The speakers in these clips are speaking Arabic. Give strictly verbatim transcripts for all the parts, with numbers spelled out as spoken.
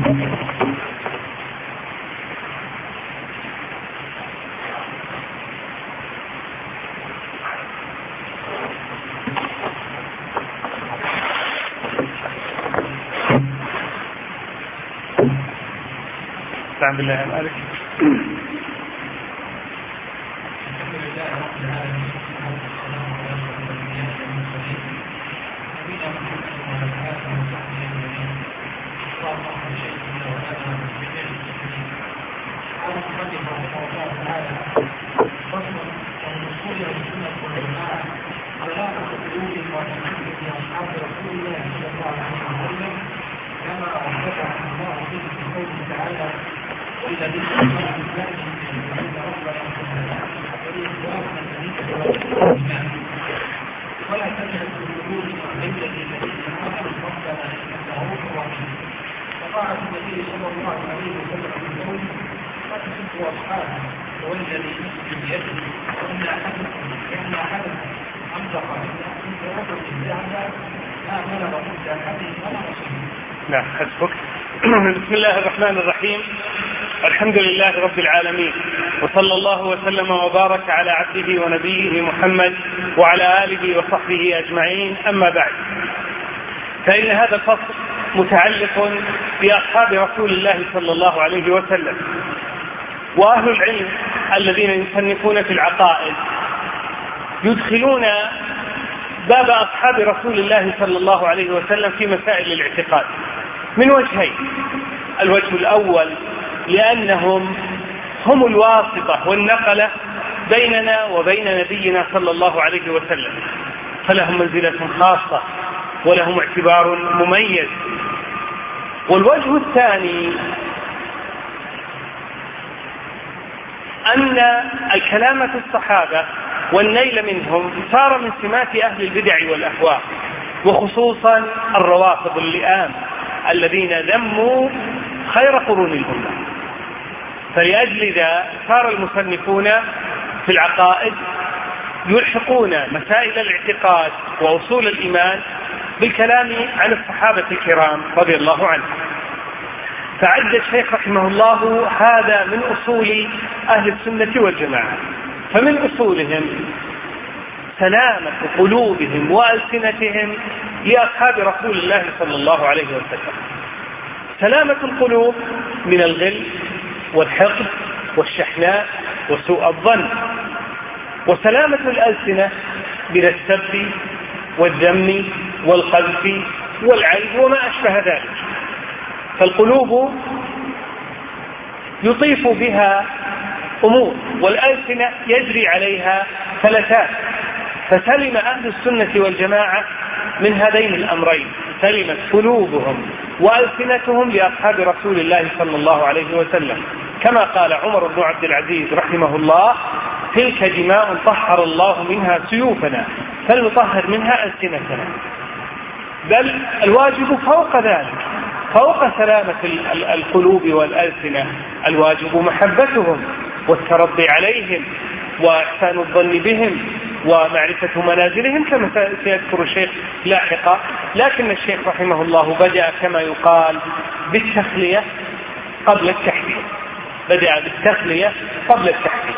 استعن بالله مالك. نعم حسبك. بسم الله الرحمن الرحيم. الحمد لله رب العالمين، وصلى الله وسلم وبارك على عبده ونبيه محمد وعلى آله وصحبه أجمعين، أما بعد، فإن هذا الفصل متعلق بأصحاب رسول الله صلى الله عليه وسلم. وأهل العلم الذين يصنفون في العقائد يدخلون باب أصحاب رسول الله صلى الله عليه وسلم في مسائل الاعتقاد من وجهين. الوجه الأول لأنهم هم الواسطة والنقلة بيننا وبين نبينا صلى الله عليه وسلم، فلهم منزلة خاصة ولهم اعتبار مميز. والوجه الثاني أن الكلام في الصحابة والنيل منهم صار من سمات أهل البدع والأهواء، وخصوصا الروافض اللئام الذين ذموا خير قرون الأمة. فلأجل ذا صار المصنفون في العقائد يلحقون مسائل الاعتقاد وأصول الإيمان بالكلام عن الصحابة الكرام رضي الله عنهم. فعد الشيخ رحمه الله هذا من أصول أهل السنة والجماعة. فمن أصولهم سلامة قلوبهم وألسنتهم لأصحاب رسول الله صلى الله عليه وسلم. سلامة القلوب من الغل والحقد والشحناء وسوء الظن، وسلامة الألسنة من السب والذم والقذف والعيب وما أشبه ذلك. فالقلوب يطيف بها أمور، والألسنة يجري عليها فلتات. فسلم أهل السنة والجماعة من هذين الأمرين، سلمت قلوبهم وألسنتهم لأصحاب رسول الله صلى الله عليه وسلم، كما قال عمر بن عبد العزيز رحمه الله: تلك دماء طهر الله منها سيوفنا فلنطهر منها ألسنتنا. بل الواجب فوق ذلك، فوق سلامة القلوب والألسنة، الواجب محبتهم والترضي عليهم وإحسان الظن بهم ومعرفة منازلهم، كما سيذكر الشيخ لاحقا. لكن الشيخ رحمه الله بدأ كما يقال بالتخلية قبل التحديد، بدأ بالتخلية قبل التحديد.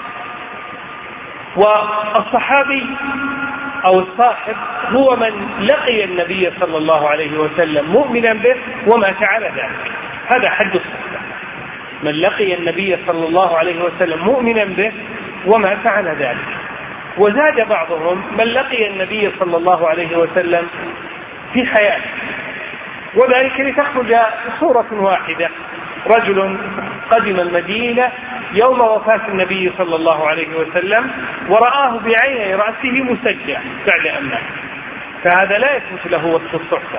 والصحابي أو الصاحب هو من لقي النبي صلى الله عليه وسلم مؤمنا به ومات على ذلك، هذا حد الصحبة، من لقي النبي صلى الله عليه وسلم مؤمنا به ومات على ذلك. وزاد بعضهم من لقي النبي صلى الله عليه وسلم في حياته، وذلك لتخرج صورة واحدة: رجل قدم المدينة يوم وفاة النبي صلى الله عليه وسلم ورآه بعيني رأسه مسجع بعد أن مات، فهذا لا يثبت له وصف الصحبة.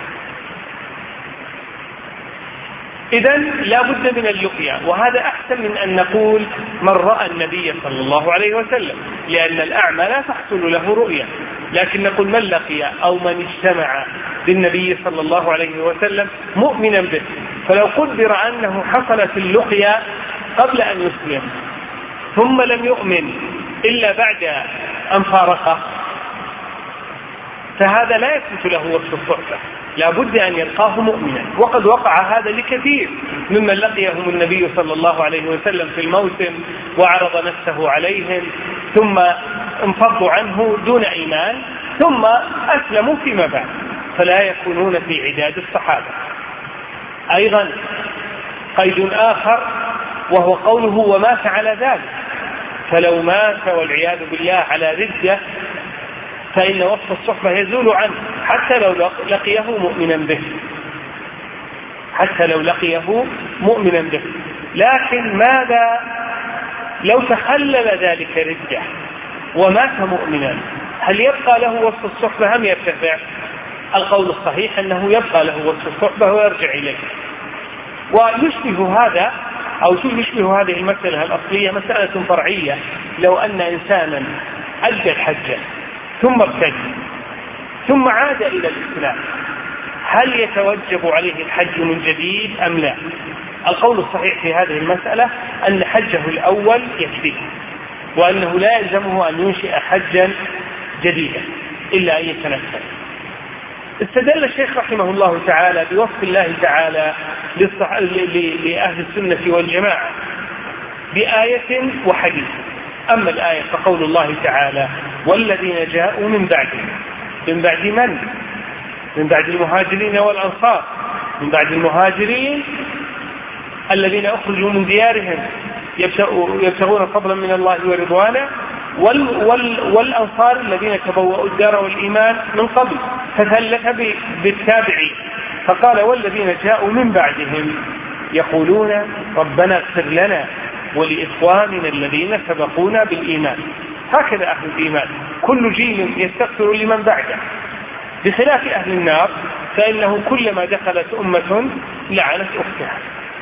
إذن لا بد من اللقيا، وهذا أحسن من أن نقول من رأى النبي صلى الله عليه وسلم، لأن الأعمى لا تحصل له رؤية، لكن نقول من لقي أو من اجتمع بالنبي صلى الله عليه وسلم مؤمنا به. فلو قدر أنه حصلت اللقيا قبل أن يسلم ثم لم يؤمن إلا بعد أن فارقه، فهذا لا يثبت له وصف الصحبة، لا بد أن يلقاه مؤمنا. وقد وقع هذا لكثير ممن لقيهم النبي صلى الله عليه وسلم في الموسم وعرض نفسه عليهم ثم انفضوا عنه دون إيمان ثم أسلموا فيما بعد، فلا يكونون في عداد الصحابة. أيضا قيد آخر وهو قوله ومات على ذلك، فلو مات والعياذ بالله على ردة فإن وصف الصحبة يزول عنه حتى لو لقيه مؤمنا به، حتى لو لقيه مؤمنا به. لكن ماذا لو تخلل ذلك ردة ومات مؤمنا، هل يبقى له وصف الصحبة أم يرتفع؟ القول الصحيح أنه يبقى له وصف الصحبة ويرجع إليه. ويشبه هذا أو يشبه هذه المسألة الأصلية مسألة فرعية، لو أن إنسانا أدى الحج ثم ارتد ثم عاد إلى الإسلام، هل يتوجب عليه الحج من جديد أم لا؟ القول الصحيح في هذه المسألة أن حجه الأول يكفيه، وأنه لا يلزمه أن ينشئ حجا جديدا إلا أن يتنفذ. استدل الشيخ رحمه الله تعالى بوصف الله تعالى لأهل السنة والجماعة بآية وحديث. أما الآية فقول الله تعالى والذين جاءوا من بعدهم، من بعد من؟ من بعد المهاجرين والأنصار، من بعد المهاجرين الذين أخرجوا من ديارهم يبتغون فضلا من الله ورضوانا، وال وال والأنصار الذين تبوأوا الدار والإيمان من قبل، فثلث بالتابعين فقال والذين جاءوا من بعدهم يقولون ربنا اغفر لنا ولإخواننا الذين سبقونا بالإيمان. هكذا أهل الإيمان، كل جيل يستغفر لمن بعده، بخلاف أهل النار فإنه كلما دخلت أمة لعنت أختها.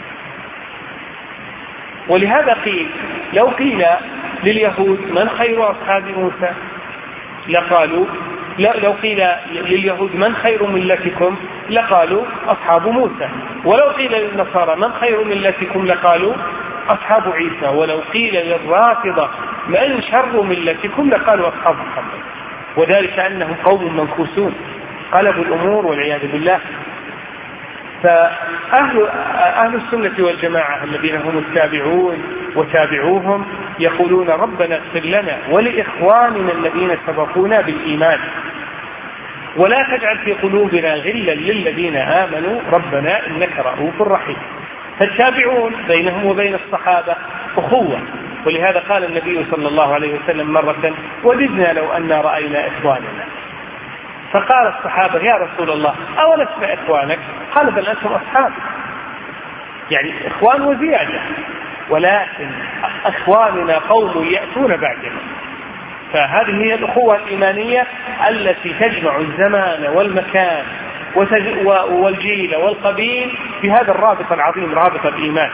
ولهذا قيل لو قيل لليهود من خير أصحاب موسى لقالوا، لو قيل لليهود من خير ملتكم لقالوا أصحاب موسى، ولو قيل للنصارى من خير ملتكم لقالوا أصحاب عيسى، ولو قيل للرافضة من شر ملتكم لقالوا أصحاب محمد. وذلك أنهم قوم منكوسون قلبوا الأمور والعياذ بالله. فأهل أهل السنة والجماعة الذين هم التابعون وتابعوهم يقولون ربنا اغفر لنا ولإخواننا الذين سبقونا بالإيمان ولا تجعل في قلوبنا غلا للذين آمنوا ربنا إنك رؤوف رحيم. فالتابعون بينهم وبين الصحابة أخوة، ولهذا قال النبي صلى الله عليه وسلم مرة وددنا لو أن رأينا إخواننا، فقال الصحابة يا رسول الله أولسنا إخوانك؟ قال بل أنتم أصحاب، يعني إخوان وزيادة، ولكن أخواننا قوم يأتون بعدنا. فهذه هي الأخوة الإيمانية التي تجمع الزمان والمكان والجيل والقبيل في هذا الرابط العظيم، رابط الإيمان.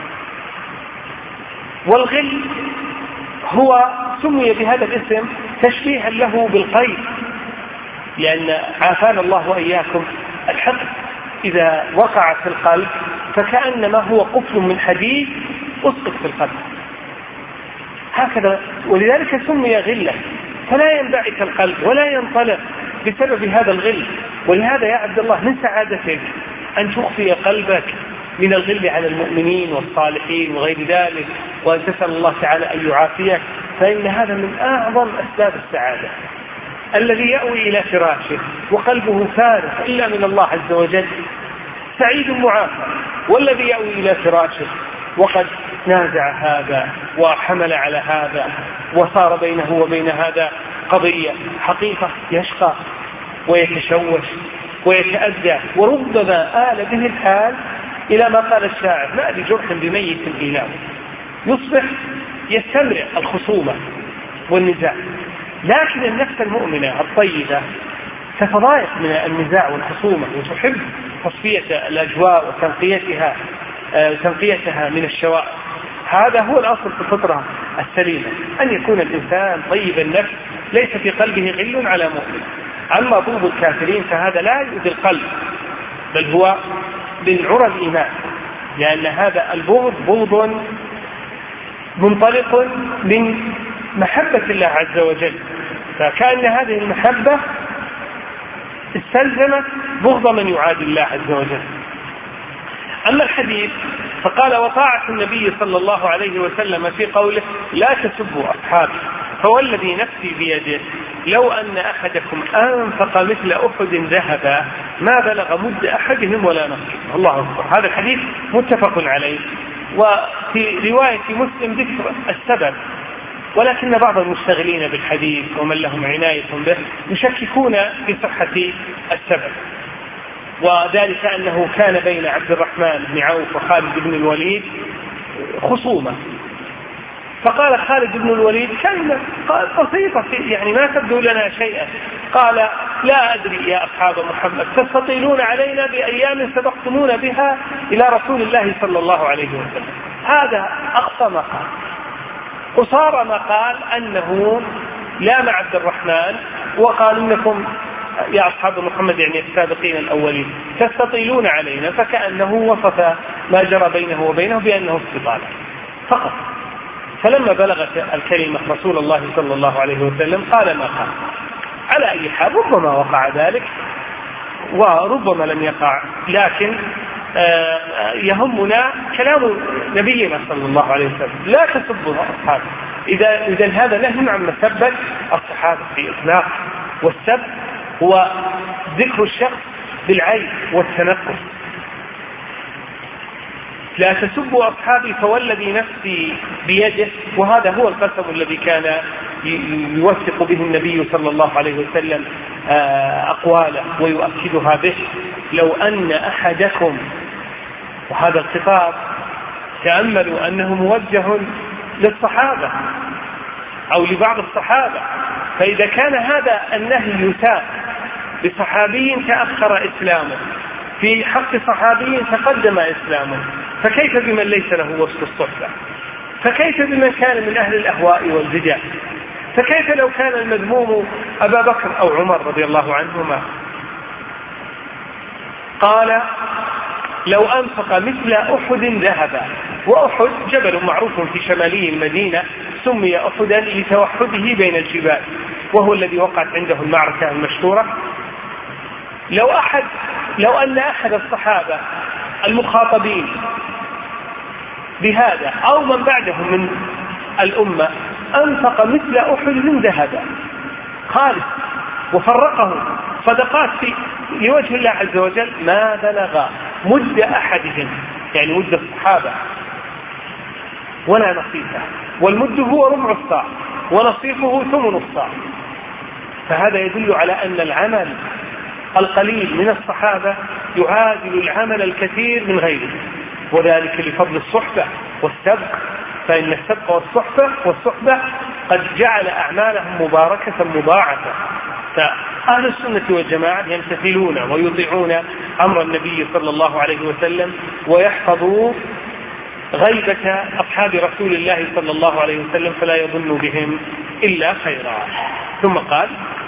والغل هو سمي بهذا الاسم تشبيها له بالقيد، لأن عافانا الله وإياكم الحقد إذا وقع في القلب فكأنما هو قفل من حديد أسقط في القلب هكذا، ولذلك سمي غلة، فلا ينبعث القلب ولا ينطلق بسبب هذا الغل. ولهذا يا عبد الله من سعادتك أن تخفي قلبك من الغل على المؤمنين والصالحين وغير ذلك، وأن تسأل الله تعالى أن يعافيك، فإن هذا من أعظم أسباب السعادة. الذي يأوي إلى فراشه وقلبه فارغ إلا من الله عز وجل سعيد معافى، والذي يأوي إلى فراشه وقد نازع هذا وحمل على هذا وصار بينه وبين هذا قضية حقيقة يشقى ويتشوش ويتأذى، وربما آل به الحال إلى ما قال الشاعر ما لجرح بميت إيلام، يصبح يستمر الخصومة والنزاع. لكن النفس المؤمنة الطيبة تتضايق من النزاع والخصومة وتحب تصفية الأجواء وتنقيتها تنقيتها من الشوائب. هذا هو الأصل في الفطرة السليمة، أن يكون الإنسان طيب النفس ليس في قلبه غل على مؤمن. أما بغض الكافرين فهذا لا يؤذي القلب، بل هو من عرى الإيمان، لأن هذا البغض بغض منطلق من محبة الله عز وجل، فكأن هذه المحبة استلزمت بغض من يعادي الله عز وجل. أما الحديث فقال وطاعة النبي صلى الله عليه وسلم في قوله لا تسبوا أصحابي فوالذي نفسي بيده لو أن أحدكم أنفق مثل أحد ذهبا ما بلغ مد أحدهم ولا نصيبه. الله أكبر. هذا الحديث متفق عليه. وفي رواية مسلم ذكر السبب، ولكن بعض المشتغلين بالحديث ومن لهم عناية به يشككون في صحة السبب، وذلك أنه كان بين عبد الرحمن بن عوف وخالد بن الوليد خصومة، فقال خالد بن الوليد كلمة بسيطة يعني ما تبدو لنا شيئا، قال لا أدري يا أصحاب محمد تستطيلون علينا بأيام سبقتمون بها إلى رسول الله صلى الله عليه وسلم. هذا أقصى ما قال. قصار ما قال أنه لام عبد الرحمن وقال إنكم يا أصحاب محمد يعني السابقين الأولين تستطيلون علينا، فكأنه وصف ما جرى بينه وبينه بأنه استطالة فقط. فلما بلغت الكلمة رسول الله صلى الله عليه وسلم قال ما قال. على أي حال ربما وقع ذلك وربما لم يقع، لكن يهمنا كلام نبينا صلى الله عليه وسلم لا تسبوا أصحابه. إذا إذا هذا نهي عن مسبة الصحابة في إطلاق، والسب هو ذكر الشخص بالعيب والتنقص. لا تسبوا أصحابي فوالذي نفسي بيده، وهذا هو القسم الذي كان يوثق به النبي صلى الله عليه وسلم أقواله ويؤكدها به. لو أن أحدكم، وهذا الخطاب تأملوا أنه موجه للصحابة أو لبعض الصحابة، فإذا كان هذا النهي يساء بصحابي تأخر إسلامه في حق صحابي تقدم إسلامه، فكيف بمن ليس له وسط الصحبة؟ فكيف بمن كان من أهل الأهواء والبدع؟ فكيف لو كان المذموم أبا بكر أو عمر رضي الله عنهما؟ قال لو أنفق مثل أحد ذهبا، وأحد جبل معروف في شمالي المدينة سمي أحدا لتوحده بين الجبال، وهو الذي وقعت عنده المعركة المشهورة. لو أحد لو أن أحد الصحابة المخاطبين بهذا أو من بعدهم من الأمة أنفق مثل أحد من ذهب خالص وفرقه صدقات في لوجه الله عز وجل ما بلغ مد أحدهم، يعني مد الصحابة، ولا نصيفه، والمد هو ربع الصاع ونصيفه ثمن الصاع. فهذا يدل على أن العمل القليل من الصحابة يعادل العمل الكثير من غيره، وذلك لفضل الصحبة والسبق، فإن السبق والصحبة والصحبة قد جعل أعمالهم مباركة مضاعفة. فأهل السنة والجماعة يمتثلون ويطيعون أمر النبي صلى الله عليه وسلم ويحفظوا غيبة أصحاب رسول الله صلى الله عليه وسلم، فلا يظن بهم إلا خيرا. ثم قال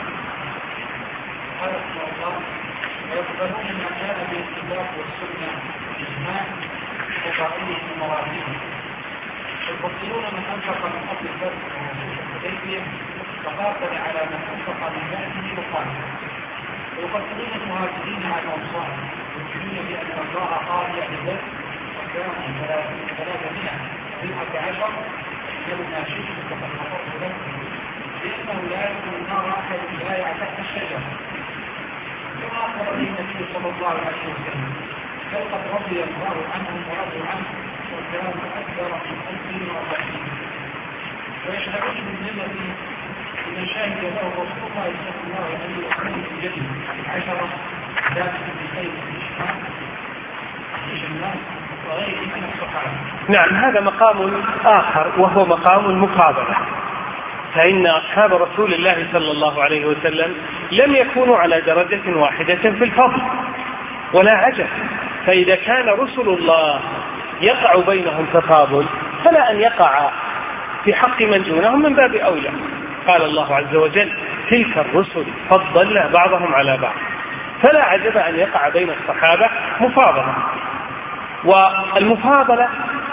ويقبلون ما كان بالاتفاق والسنة إجماع وقائله المراجع، ويفضلون من أنفق من أصل البرد وحديثهم فقاتل على من أنفق من بأسه وقاتل، ويفضلون المهاجرين على الأنصار ويؤمنون بأن الله قال يعتذر وكانوا ثلاثمائة تسعة عشر يوم شئت فقد غفرت لكم، لأنه لا يكون النار أحد لا يعتقد الشجر، كما أخبر به النبي صلى الله عليه وسلم بل قد رضي الله عنهم ورضوا عنه وكانوا أكثر من ألف وأربعين. ويشهدون بالنعمة لمن شهد له رسول الله صلى الله عليه وسلم في جنة عشرة ذات بخير الإشهاد الناس وغيره من الصحابة. نعم، هذا مقام آخر وهو مقام المقابلة، فإن أصحاب رسول الله صلى الله عليه وسلم لم يكونوا على درجة واحدة في الفضل ولا عجب، فإذا كان رسل الله يقع بينهم تفاضل فلا أن يقع في حق من دونهم من باب أولى. قال الله عز وجل تلك الرسل فضلنا بعضهم على بعض، فلا عجب أن يقع بين الصحابة مفاضلة. والمفاضلة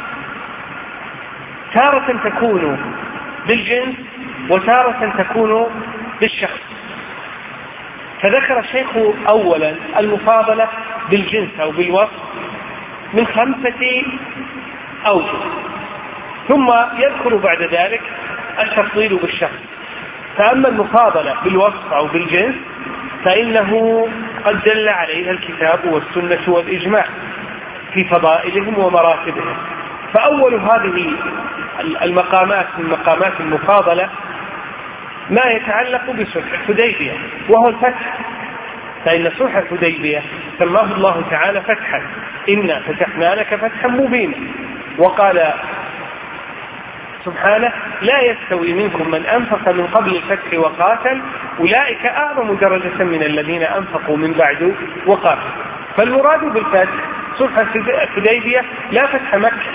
تارة تكون بالجنس وتارة تكون بالشخص. فذكر الشيخ أولا المفاضلة بالجنس أو بالوصف من خمسة أوجه، ثم يذكر بعد ذلك التفضيل بالشخص. فأما المفاضلة بالوصف أو بالجنس فإنه قد دل عليها الكتاب والسنة والإجماع في فضائلهم ومراتبهم. فأول هذه المقامات من مقامات المفاضلة ما يتعلق بصلح الحديبية وهو الفتح، فإن صلح الحديبية سماه الله تعالى فتحا، إنا فتحنا لك فتحا مبينا. وقال سبحانه لا يستوي منكم من أنفق من قبل الفتح وقاتل أولئك أعظم درجة من الذين أنفقوا من بعد وقاتل. فالمراد بالفتح صلح الحديبية لا فتح مكة.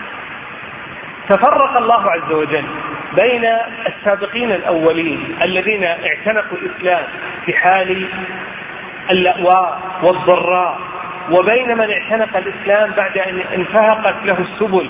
تفرق الله عز وجل بين السابقين الأولين الذين اعتنقوا الإسلام في حال اللأواء والضراء، وبين من اعتنق الإسلام بعد أن انفهقت له السبل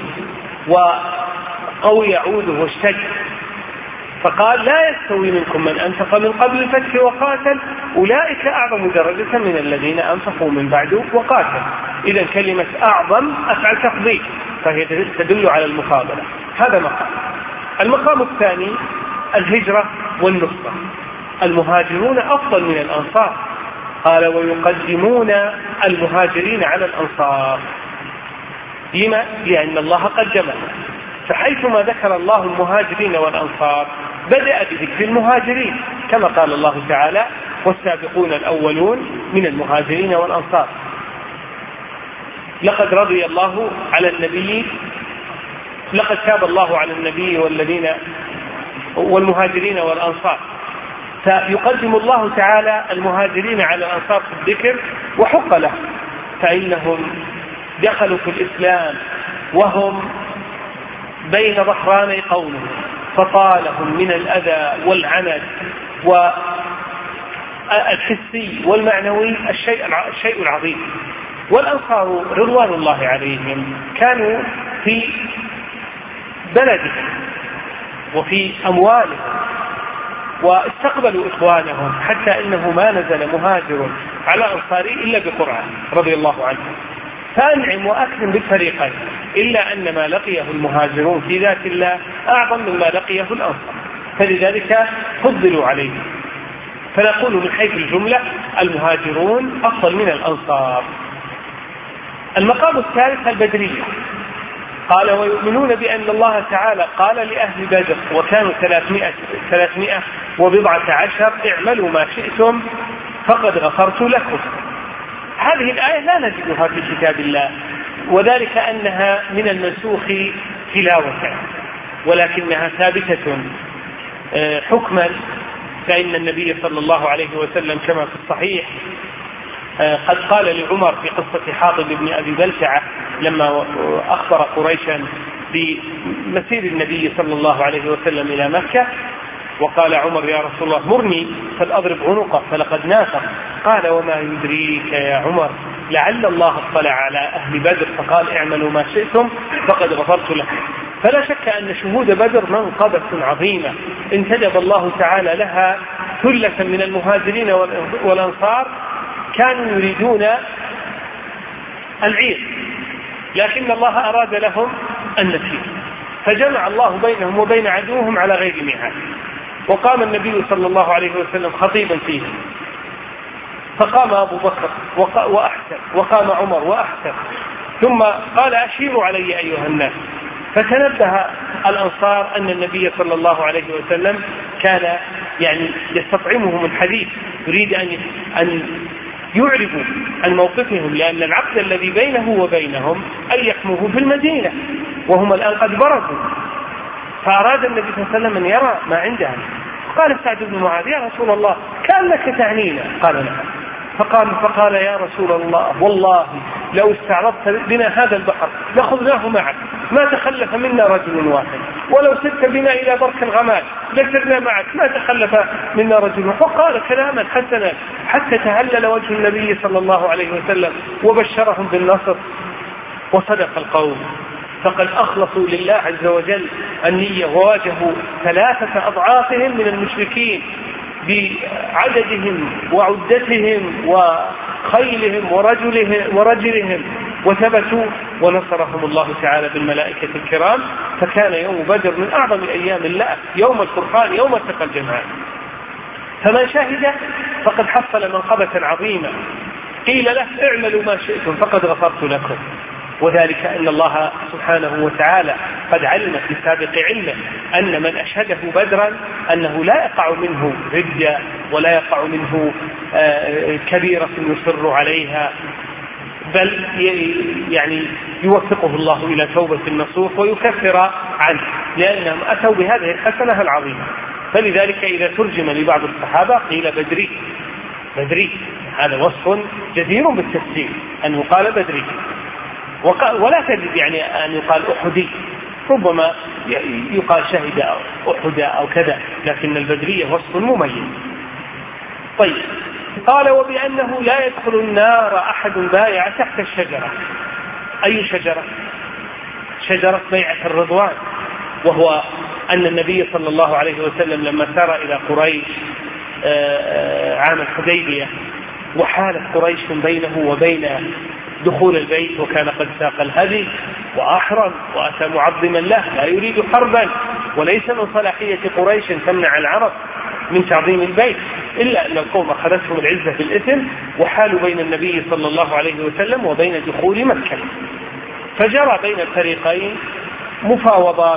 وقوي عوده واشتد. فقال لا يستوي منكم من أنفق من قبل الفتح وقاتل أولئك أعظم درجة من الذين أنفقوا من بعد وقاتل. إذا كلمة أعظم أفعل تفضيل، فهي تدل على المفاضلة. هذا مقام. المقام الثاني الهجرة والنصرة. المهاجرون أفضل من الأنصار، قال ويقدمون المهاجرين على الأنصار. لما؟ لأن الله قدمه. فحيثما ذكر الله المهاجرين والأنصار بدأ بذكر المهاجرين، كما قال الله تعالى والسابقون الأولون من المهاجرين والأنصار. لقد رضي الله على النبي لقد تاب الله على النبي والذين والمهاجرين والأنصار. فيقدم الله تعالى المهاجرين على الأنصار في الذكر، وحق له، فإنهم دخلوا في الإسلام وهم بين ظهراني قومه، فطالهم من الأذى والعنت والحسي والمعنوي الشيء العظيم. والأنصار رضوان الله عليهم كانوا في بلدهم وفي أموالهم واستقبلوا إخوانهم، حتى إنه ما نزل مهاجر على أنصاري إلا بقرآن رضي الله عنه. فأنعم وأكرم بالفريقين، إلا أن ما لقيه المهاجرون في ذات الله أعظم مما لقيه الأنصار، فلذلك فضلوا عليه. فنقول من حيث الجملة المهاجرون أفضل من الأنصار. المقام الثالث البدرية. قال ويؤمنون بأن الله تعالى قال لأهل بدر وكانوا ثلاثمائة وبضعة عشر اعملوا ما شئتم فقد غفرت لكم. هذه الآية لا نجدها في كتاب الله، وذلك أنها من المنسوخ تلاوة، ولكنها ثابتة حكما. فإن النبي صلى الله عليه وسلم كما في الصحيح قد قال لعمر في قصة حاطب بن أبي بلتعة لما أخبر قريشا بمسير النبي صلى الله عليه وسلم إلى مكة، وقال عمر يا رسول الله مرني فلأضرب عنقه فلقد نافق. قال وما يدريك يا عمر لعل الله اطلع على أهل بدر فقال اعملوا ما شئتم فقد غفرت لكم. فلا شك أن شهود بدر منقبة عظيمة انتدب الله تعالى لها ثلة من المهاجرين والأنصار كانوا يريدون العير، لكن الله أراد لهم النفير، فجمع الله بينهم وبين عدوهم على غير ميعاد. وقام النبي صلى الله عليه وسلم خطيبا فيهم، فقام أبو بكر وأحسن، وقام عمر وأحسن، ثم قال أشيروا علي أيها الناس. فتنبه الأنصار أن النبي صلى الله عليه وسلم كان يعني يستطعمهم الحديث، يريد أن أن يعرفوا عن موقفهم، لأن العقد الذي بينه وبينهم أن يحموه في المدينة وهم الآن قد برزوا. فأراد النبي صلى الله عليه وسلم أن يرى ما عندهم. قال سعد بن معاذ يا رسول الله كأنك تعنينا. قال نعم. فقال فقال يا رسول الله والله لو استعرضت بنا هذا البحر لخذناه معك ما تخلف منا رجل واحد، ولو سرت بنا إلى برك الغمال لسرنا معك ما تخلف منا رجل واحد. وقال كلاما حسنا حتى تهلل وجه النبي صلى الله عليه وسلم وبشرهم بالنصر. وصدق القوم، فقد أخلصوا لله عز وجل النية وواجهوا ثلاثة أضعافهم من المشركين بعددهم وعدتهم وخيلهم ورجلهم, ورجلهم وثبتوا ونصرهم الله تعالى بالملائكة الكرام. فكان يوم بدر من أعظم أيام الله، يوم الفرقان، يوم التقى الجمعان. فمن شهد فقد حصل منقبة عظيمة. قيل له اعملوا ما شئتم فقد غفرت لكم، وذلك أن الله سبحانه وتعالى قد علم في سابق علمه أن من أشهده بدرا أنه لا يقع منه ردة ولا يقع منه كبيرة يصر عليها، بل يعني يوفقه الله إلى توبة نصوح ويكفر عنه، لأنهم أتوا بهذه الحسنة العظيمة. فلذلك إذا ترجم لبعض الصحابة قيل بدري بدري، هذا وصف جدير بالتسجيل أن يقال بدري، ولا تجد يعني أن يقال أحدي، ربما يقال شهد أو أحد أو كذا، لكن البدرية وصف مميز. طيب، قال وبأنه لا يدخل النار أحد بايع تحت الشجرة. أي شجرة؟ شجرة بيعة الرضوان، وهو أن النبي صلى الله عليه وسلم لما سار إلى قريش عام الحديبية وحالت قريش بينه وبين دخول البيت، وكان قد ساق الهدي وأحرم وأتى معظما له لا يريد حربا، وليس من صلاحية قريش تمنع العرب من تعظيم البيت، إلا أن القوم أخذتهم العزة بالإثم وحالوا بين النبي صلى الله عليه وسلم وبين دخول مكة. فجرى بين الفريقين مفاوضات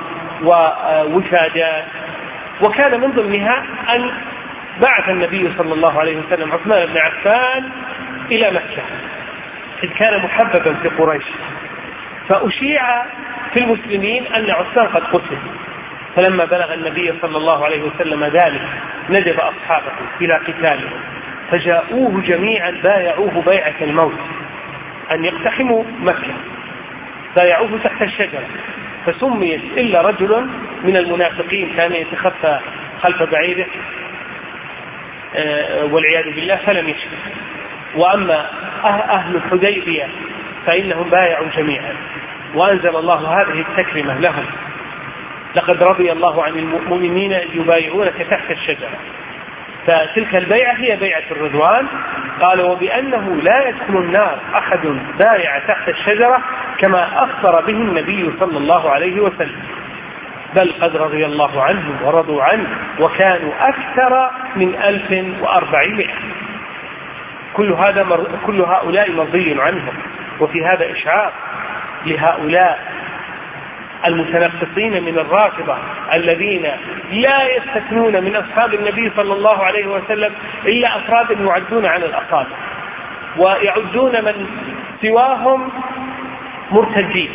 ووفادات، وكان من ضمنها أن بعث النبي صلى الله عليه وسلم عثمان بن عفان إلى مكة، إذ كان محببا في قريش. فأشيع في المسلمين أن عثمان قد قتل، فلما بلغ النبي صلى الله عليه وسلم ذلك ندب أصحابه إلى قتاله، فجاءوه جميعا بايعوه بيعة الموت أن يقتحموا مكة، بايعوه تحت الشجرة، فسميت إلا رجل من المنافقين كان يتخفى خلف بعيره والعياذ بالله فلم يشهد. وأما أهل الحديبية فإنهم بايعوا جميعا، وأنزل الله هذه التكرمة لهم: لقد رضي الله عن المؤمنين يبايعونك تحت الشجرة. فتلك البيعة هي بيعة الرضوان. قال وبأنه لا يدخل النار أحد بايع تحت الشجرة كما أخبر به النبي صلى الله عليه وسلم، بل قد رضي الله عنه ورضوا عنه وكانوا أكثر من ألف وأربعمائة. كل هذا مر... كل هؤلاء مرضي عنهم. وفي هذا إشعار لهؤلاء المتنقصين من الرافضة الذين لا يستثنون من أصحاب النبي صلى الله عليه وسلم إلا أفراد يعدون على الأصابع، ويعدون من سواهم مرتدين.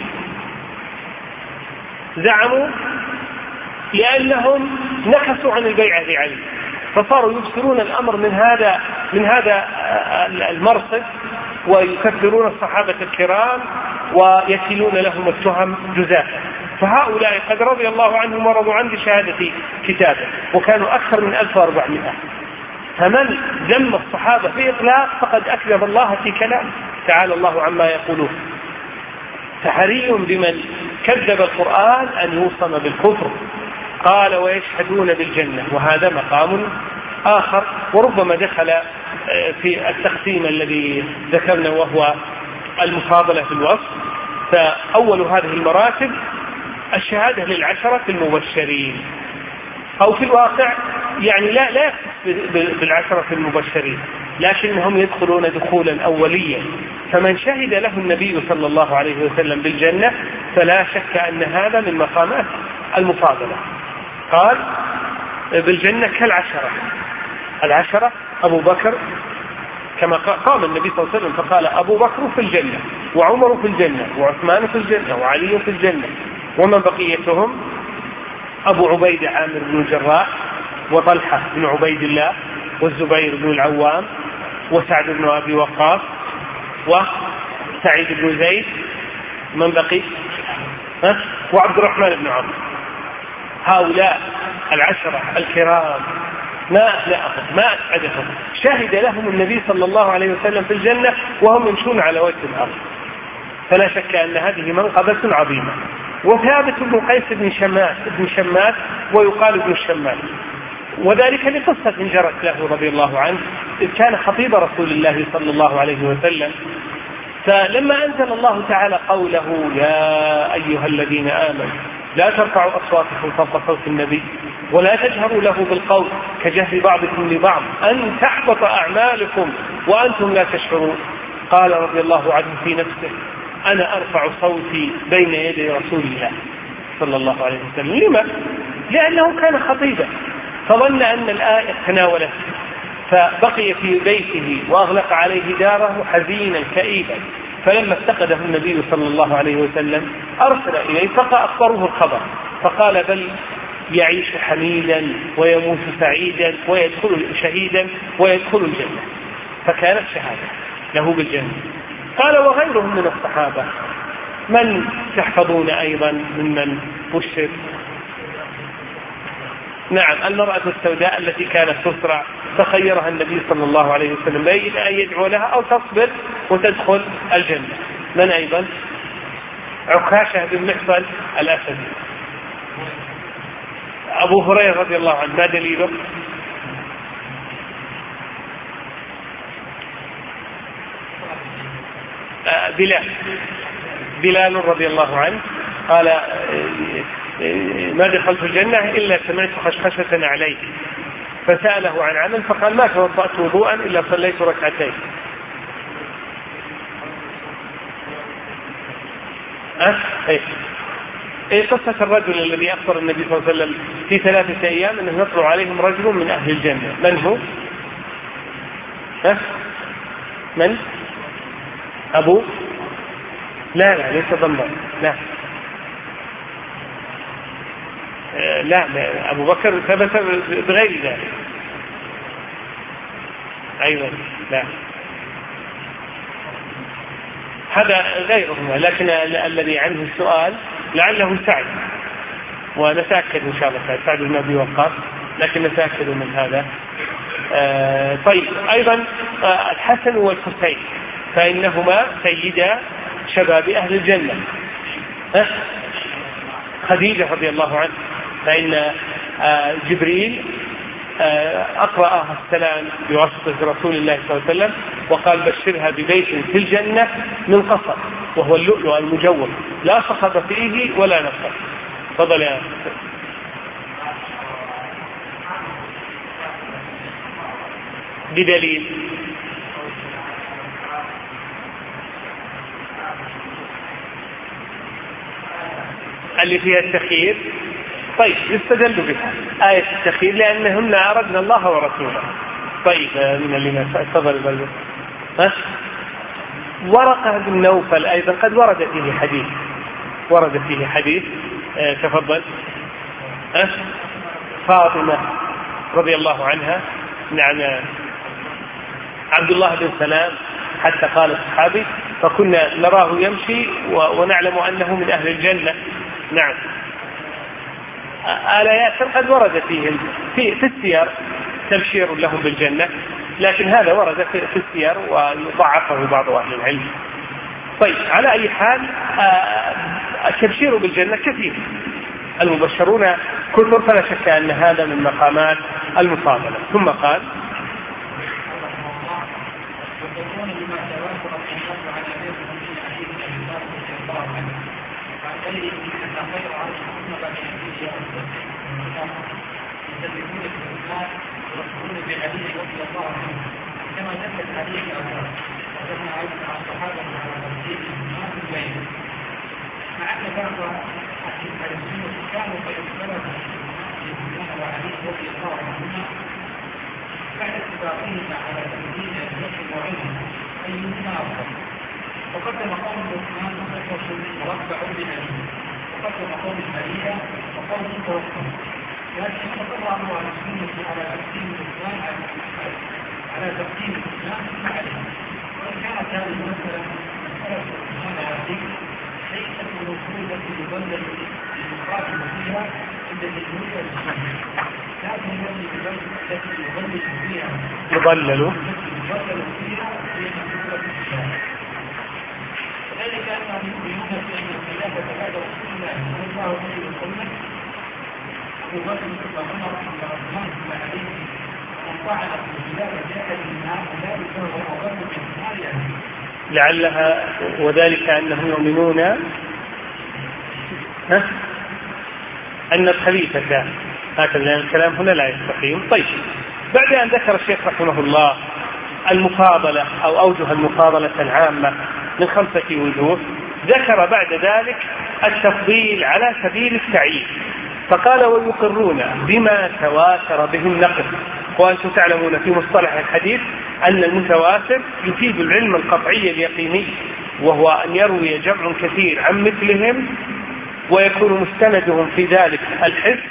زعموا لأنهم نكسوا عن البيعة عليه، فصاروا يبصرون الأمر من هذا من هذا المرصد، ويكفرون الصحابة الكرام ويكلون لهم التهم جزافا. فهؤلاء قد رضي الله عنهم ورضوا عن بشهادة كتابه، وكانوا أكثر من ألف وأربعمائة. فمن ذم الصحابة في إطلاق فقد أكذب الله في كلامه، تعالى الله عما يقولون. فحري بمن كذب القرآن أن يوصم بالكفر. قال ويشهدون بالجنة، وهذا مقام آخر، وربما دخل في التقسيم الذي ذكرنا وهو المفاضلة في الوصف. فأول هذه المراتب الشهادة للعشرة المبشرين، أو في الواقع يعني لا لا بالعشرة المبشرين، لكنهم يدخلون دخولا أوليا. فمن شهد له النبي صلى الله عليه وسلم بالجنة فلا شك أن هذا من مقامات المفاضلة. قال بالجنة كالعشرة، العشرة أبو بكر، كما قام النبي صلى الله عليه وسلم فقال أبو بكر في الجنة، وعمر في الجنة، وعثمان في الجنة، وعلي في الجنة، ومن بقيتهم أبو عبيدة عامر بن الجراح، وطلحة بن عبيد الله، والزبير بن العوام، وسعد بن أبي وقاص، وسعيد بن زيد، من بقي ها؟ وعبد الرحمن بن عوف. هؤلاء العشرة الكرام ما أخلاقهم ما أسعدهم، شهد لهم النبي صلى الله عليه وسلم في الجنة وهم يمشون على وجه الأرض. فلا شك أن هذه منقبة عظيمة. وثابت بن قيس بن شماس بن شماس ويقال ابن الشماس، وذلك لقصة جرت له رضي الله عنه، إذ كان خطيب رسول الله صلى الله عليه وسلم، فلما أنزل الله تعالى قوله يا أيها الذين آمنوا لا ترفعوا أصواتكم فوق صوت النبي ولا تجهروا له بالقول كجهر بعضكم لبعض أن تحبط أعمالكم وأنتم لا تشعرون، قال رضي الله عنه في نفسه أنا أرفع صوتي بين يدي رسول الله صلى الله عليه وسلم. لما؟ لأنه كان خطيبا فظن أن الآية تناولته، فبقي في بيته وأغلق عليه داره حزينا كئيبا، فلما افتقده النبي صلى الله عليه وسلم أرسل إليه فأخبره الخبر، فقال بل يعيش حميدا ويموت سعيدا ويدخل شهيدا ويدخل الجنة، فكانت شهادة له بالجنة. قال وغيرهم من الصحابة من تحفظون أيضا ممن بشر؟ نعم، المرأة السوداء التي كانت تسرع فخيرها النبي صلى الله عليه وسلم بين أن يدعو لها أو تصبر وتدخل الجنة. من أيضا؟ عكاشة بن محصن الأسدي. أبو هريرة رضي الله عنه ما دليله؟ بلال بلال رضي الله عنه قال ما دخلت الجنة إلا سمعت خشخشة عليه، فسأله عن عمل فقال ما توضأت وضوءا إلا صليت ركعتين. أه؟ إيه؟ إيه قصة الرجل الذي أخبر النبي صلى الله عليه وسلم في ثلاثة أيام أنه يطلع عليهم رجل من أهل الجنة، من هو؟ أه؟ من؟ أبو لا لا ليس ضمن لا لا لا أبو بكر ثبت بغير ذلك أيضا لا هذا غيرهما، لكن الذي عنه السؤال لعله سعد، ونتأكد إن شاء الله سعد بن أبي وقاص، لكن نتأكد من هذا. آه طيب أيضا آه الحسن والحسين فإنهما سيدا شباب أهل الجنة. أه؟ خديجة رضي الله عنها فإن آه جبريل آه أقرأها السلام بواسطة رسول الله صلى الله عليه وسلم وقال بشرها ببيت في الجنة من قصر وهو اللؤلؤ المجوف لا صخب فيه ولا نصب. تفضل يا بدليل اللي فيها التخيير. طيب يستدل بها آية التخيير لأنهن أردنا الله ورسوله. طيب من اللي ما تفضل البلد. ها ورقة بن نوفل أيضا قد ورد فيه حديث ورد فيه حديث آه تفضل. ها فاطمة رضي الله عنها نعم عبد الله بن سلام حتى قال الصحابي فكنا نراه يمشي ونعلم أنه من أهل الجنة. نعم آيات قد ورد فيهم في, في السير تبشير لهم بالجنة، لكن هذا ورد في, في السير ويضعفه بعض أهل العلم. طيب على أي حال التبشير بالجنة كثير، المبشرون كثر، فلا شك أن هذا من مقامات المفاضلة. ثم قال كما دل الحديث الأول وكما أيضا عن الصحابة على تفسير الإيمان بالغيب، مع أن بعض أهل السنة كانوا قد اختلفوا في الإيمان وعلي رضي الله عنهما بعد اتفاقهما على تنزيل النص وعلم أيهما أفضل، وقدم قول عثمان ورفع بعلي، وقدم قول علي وقول توكل، لكن استقر أهل السنة على تقديم عثمان على تقديم الإسلام عليه، وإن كانت هذه المسألة مسألة عثمان عليه ليست المفروضة تبلل المقابل فيها عند تجميع الإسلام، لكن التي يبلل فيها يضلل يبلل فيها هي مسألة الإسلام. وذلك أنهم يؤمنون بأن الخلافة بعد رسول الله صلى الله عليه وسلم أبو بكر وعمر وعثمان وعلي ومن فعل في خلاف جاهل من هؤلاء فهو أضل من هذه. لعلها وذلك أنهم يؤمنون ها؟ أن الخليفة هكذا، لأن الكلام هنا لا يستقيم. طيب، بعد أن ذكر الشيخ رحمه الله المفاضلة أو أوجه المفاضلة العامة من خمسة وجوه، ذكر بعد ذلك التفضيل على سبيل التعيين، فقال ويقرون بما تواتر به النقل. وأنتم تعلمون في مصطلح الحديث أن المتواتر يفيد العلم القطعي اليقيني، وهو أن يروي جمع كثير عن مثلهم ويكون مستندهم في ذلك الحس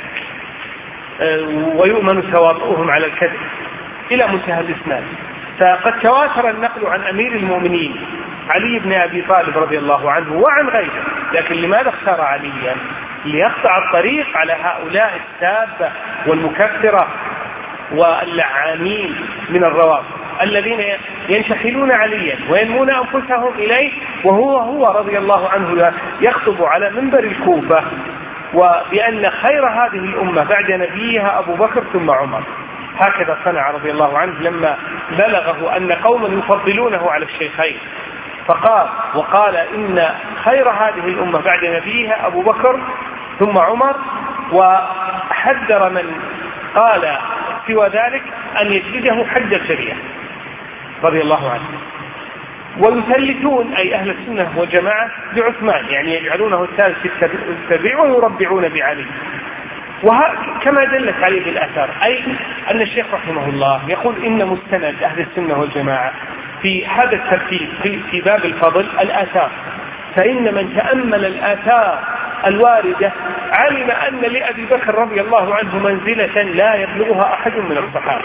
ويؤمن تواطؤهم على الكذب إلى منتهى الإسناد. فقد تواتر النقل عن أمير المؤمنين علي بن أبي طالب رضي الله عنه وعن غيره، لكن لماذا اختار عليا؟ ليقطع الطريق على هؤلاء السابة والمكفرة واللعانين من الروافض الذين ينتحلون عليا وينمون أنفسهم إليه، وهو هو رضي الله عنه يخطب على منبر الكوفة وبأن خير هذه الأمة بعد نبيها أبو بكر ثم عمر. هكذا صنع رضي الله عنه لما بلغه أن قوما يفضلونه على الشيخين، فقال وقال إن خير هذه الأمة بعد نبيها أبو بكر ثم عمر، وحذر من قال سوى ذلك أن يجلده حد الشريعة رضي الله عنه. ويثلثون أي أهل السنة والجماعة بعثمان، يعني يجعلونه الثالث السبيع ويربعون بعلي. وكما دلت عليه بالآثار، أي أن الشيخ رحمه الله يقول إن مستند أهل السنة والجماعة في هذا الترتيب في باب الفضل الآثار، فإن من تأمل الآثار الواردة علم أن لأبي بكر رضي الله عنه منزلة لا يبلغها أحد من الصحابة،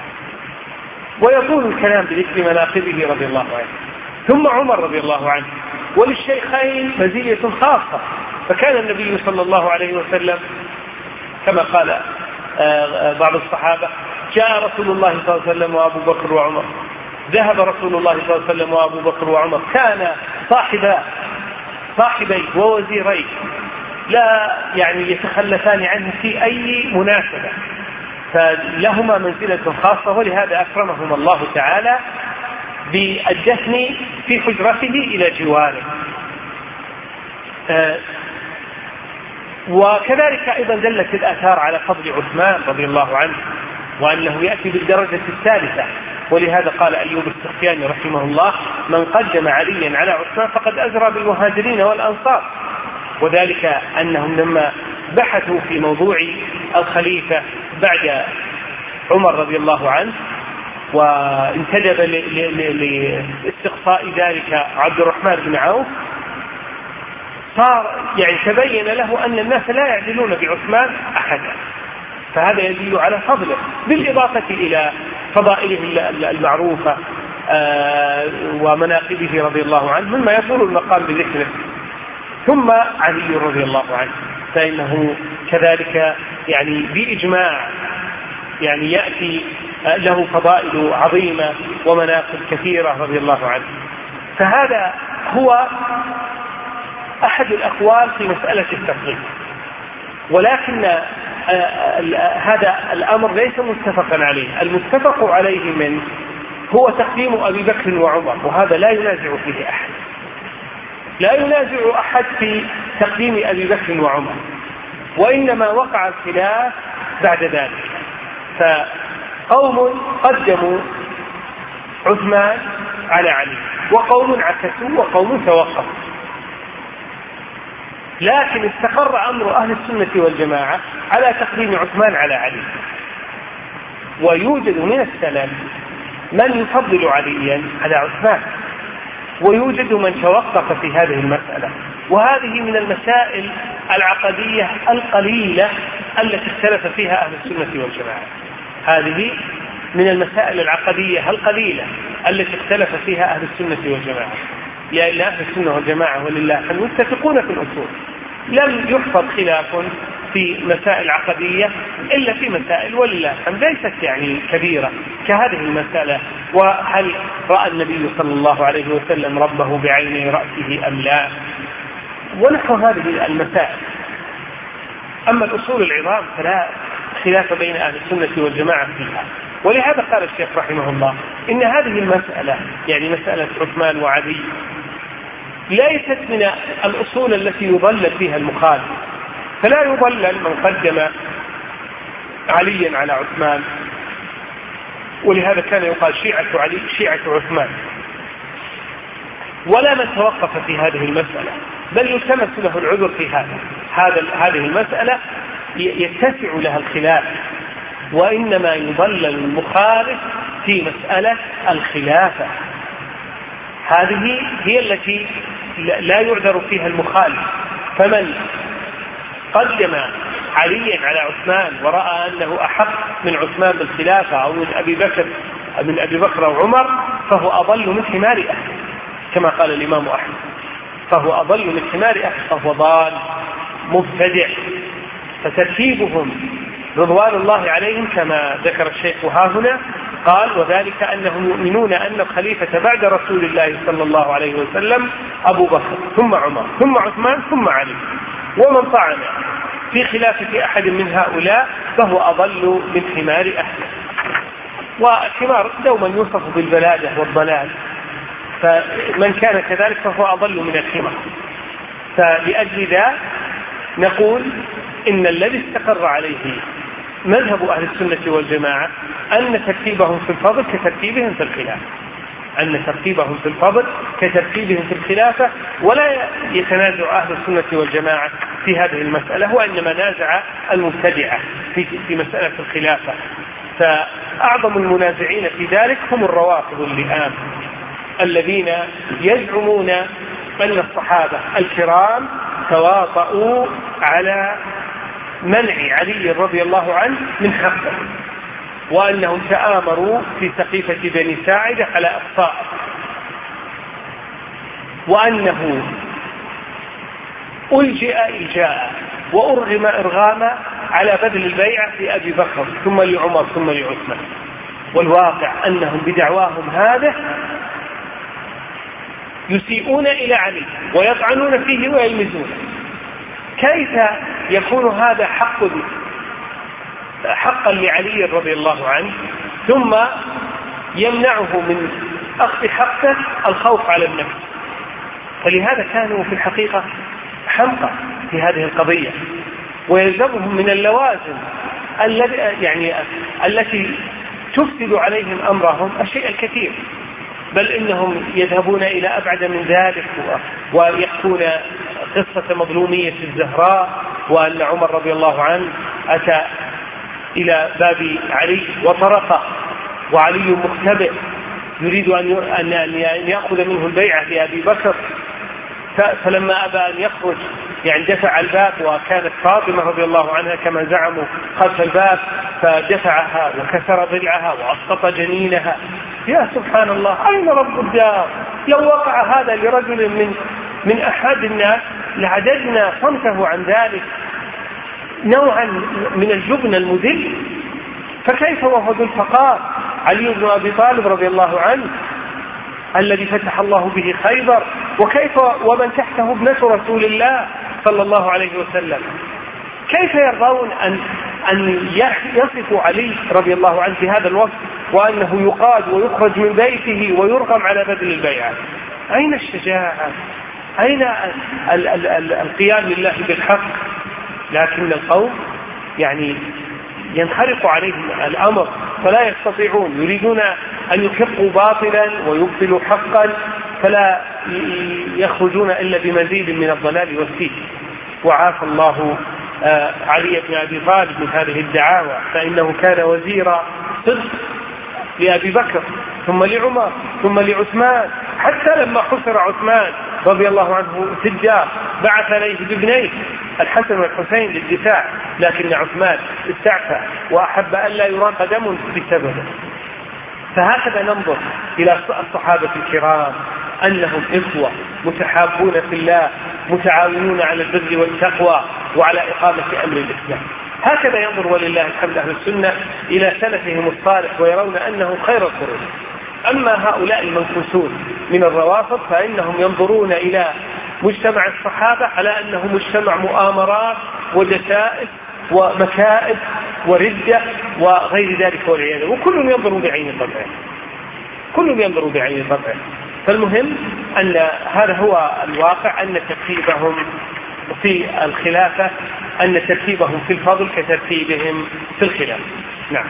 ويطول الكلام بذكر مناقبه رضي الله عنه. ثم عمر رضي الله عنه، وللشيخين مزية خاصة، فكان النبي صلى الله عليه وسلم كما قال بعض الصحابة جاء رسول الله صلى الله عليه وسلم وأبو بكر وعمر، ذهب رسول الله صلى الله عليه وسلم وأبو بكر وعمر، كان صاحبا صاحبي ووزيري لا يعني يتخلفان عنه في أي مناسبة، فلهما منزلة خاصة، ولهذا أكرمهم الله تعالى بالدفن في حجرته إلى جواره. آه وكذلك أيضا دلت الآثار على فضل عثمان رضي الله عنه، وأنه يأتي بالدرجة الثالثة، ولهذا قال أيوب السختياني رحمه الله من قدم عليا على عثمان فقد أزرى بالمهاجرين والأنصار، وذلك أنهم لما بحثوا في موضوع الخليفة بعد عمر رضي الله عنه وانتدب لاستقصاء ذلك عبد الرحمن بن عوف، صار يعني تبين له أن الناس لا يعدلون بعثمان أحدا، فهذا يدل على فضله، بالإضافة إلى فضائله المعروفة ومناقبه رضي الله عنه مما يطول المقام بذكره. ثم علي رضي الله عنه، فإنه كذلك يعني بإجماع يعني يأتي له فضائل عظيمة ومناقب كثيرة رضي الله عنه. فهذا هو أحد الأقوال في مسألة التفضيل، ولكن هذا الأمر ليس متفقا عليه. المتفق عليه منه هو تقديم أبي بكر وعمر، وهذا لا ينازع فيه أحد، لا ينازع أحد في تقديم أبي بكر وعمر، وإنما وقع الخلاف بعد ذلك، فقوم قدموا عثمان على علي وقوم عكسوا وقوم توقفوا، لكن استقر أمر أهل السنة والجماعة على تقديم عثمان على علي. ويوجد من السلف من يفضل عليا على عثمان، ويوجد من توقف في هذه المسألة، وهذه من المسائل العقدية القليلة التي اختلف فيها أهل السنة والجماعة. هذه من المسائل العقدية القليلة التي اختلف فيها أهل السنة والجماعة، لأن أهل السنة والجماعة ولله متفقون في الأصول، لم يحفظ خلاف في مسائل عقدية إلا في مسائل ولله ليست يعني كبيرة كهذه المسألة، وهل رأى النبي صلى الله عليه وسلم ربه بعيني رأسه أم لا، ونحو هذه المسائل. أما الأصول العظام فلا خلاف بين أهل السنة والجماعة فيها. ولهذا قال الشيخ رحمه الله إن هذه المسألة يعني مسألة عثمان وعلي ليست من الأصول التي يضلل فيها المخالف، فلا يضلل من قدم عليا على عثمان، ولهذا كان يقال شيعة علي شيعة عثمان، ولا من توقف في هذه المسألة، بل يلتمس له العذر في هذا هذا هذه المسألة يتسع لها الخلاف، وإنما يضلل المخالف في مسألة الخلافة. هذه هي التي لا يعذر فيها المخالف. فمن قدم عليا على عثمان ورأى أنه أحق من عثمان بالخلافة أو من أبي بكر من أبي بكر أو عمر فهو أضل من حمار أهله، كما قال الإمام أحمد، فهو أضل من حمار أهله، فهو ضال مبتدع. فترتيبهم رضوان الله عليهم كما ذكر الشيخ ها هنا قال: وذلك أنهم يؤمنون أن الخليفة بعد رسول الله صلى الله عليه وسلم أبو بكر ثم عمر ثم عثمان ثم علي، ومن طعن في خلافة أحد من هؤلاء فهو أضل من حمار أهله. والحمار دوما يوصف بالبلادة والضلال، فمن كان كذلك فهو أضل من الحمار. فلأجل ذا نقول إن الذي استقر عليه مذهب أهل السنة والجماعة أن ترتيبهم في الفضل كترتيبهم في الخلافة، أن ترتيبهم في الفضل كترتيبهم في الخلافة، ولا يتنازع أهل السنة والجماعة في هذه المسألة، وإنما نازع المبتدعة في في مسألة الخلافة. فأعظم المنازعين في ذلك هم الروافض اللئام الذين يزعمون أن الصحابة الكرام تواطؤوا على منع علي رضي الله عنه من حقه، وأنهم تآمروا في سقيفة بني ساعدة على إقصائه، وأنه ألجئ إلجاء وأرغم إرغاما على بذل البيعة في أبي بكر ثم لعمر ثم لعثمان. والواقع أنهم بدعواهم هذا يسيئون إلى علي ويطعنون فيه ويلمزونه. كيف يكون هذا حق حقا لعلي رضي الله عنه ثم يمنعه من أخذ حقه الخوف على النفس؟ فلهذا كانوا في الحقيقة حمقى في هذه القضية، ويلزمهم من اللوازم الذي يعني التي تفسد عليهم أمرهم الشيء الكثير، بل إنهم يذهبون إلى أبعد من ذلك ويحكون قصة مظلومية الزهراء، وأن عمر رضي الله عنه أتى إلى باب علي وطرقه وعلي مختبئ يريد أن يأخذ منه البيعة لأبي بكر، فلما أبى أن يخرج يعني دفع الباب، وكانت فاطمة رضي الله عنها كما زعموا خلف الباب فدفعها وكسر ضلعها وأسقط جنينها. يا سبحان الله، أين رب الدار؟ لو وقع هذا لرجل من من أحد الناس لعددنا صمته عن ذلك نوعا من الجبن المذل، فكيف وهو ذو الفقار علي بن أبي طالب رضي الله عنه الذي فتح الله به خيبر، وكيف ومن تحته ابنة رسول الله صلى الله عليه وسلم؟ كيف يرضون أن أن يصفوا علي رضي الله عنه في هذا الوقت وأنه يقاد ويخرج من بيته ويرغم على بذل البيعة؟ أين الشجاعة؟ أين ال ال ال القيام لله بالحق؟ لكن القوم يعني ينخرق عليهم الأمر فلا يستطيعون، يريدون أن يحقوا باطلا ويبطلوا حقا، فلا يخرجون إلا بمزيد من الضلال والسيء. وعافى الله علي بن أبي طالب من هذه الدعاوى، فإنه كان وزير صدق لأبي بكر ثم لعمر ثم لعثمان، حتى لما حصر عثمان رضي الله عنه في الدار بعث إليه بابنيه الحسن والحسين للدفاع، لكن عثمان استعفى وأحب أن لا يراق دم بسببه. فهكذا ننظر إلى الصحابة الكرام أنهم إخوة متحابون في الله متعاونون على البر والتقوى وعلى إقامة أمر الإسلام. هكذا ينظر ولله الحمد أهل السنة إلى سلفهم الصالح ويرون أنه خير القرون. أما هؤلاء المنكوسون من الروافض فإنهم ينظرون إلى مجتمع الصحابة على أنه مجتمع مؤامرات ودسائس ومكائد وردة وغير ذلك والعياذ، وكل ينظر بعين طبعه، كل ينظر بعين طبعه. فالمهم أن هذا هو الواقع، أن ترتيبهم في الخلافة أن ترتيبهم في الفضل كترتيبهم في الخلافة. نعم.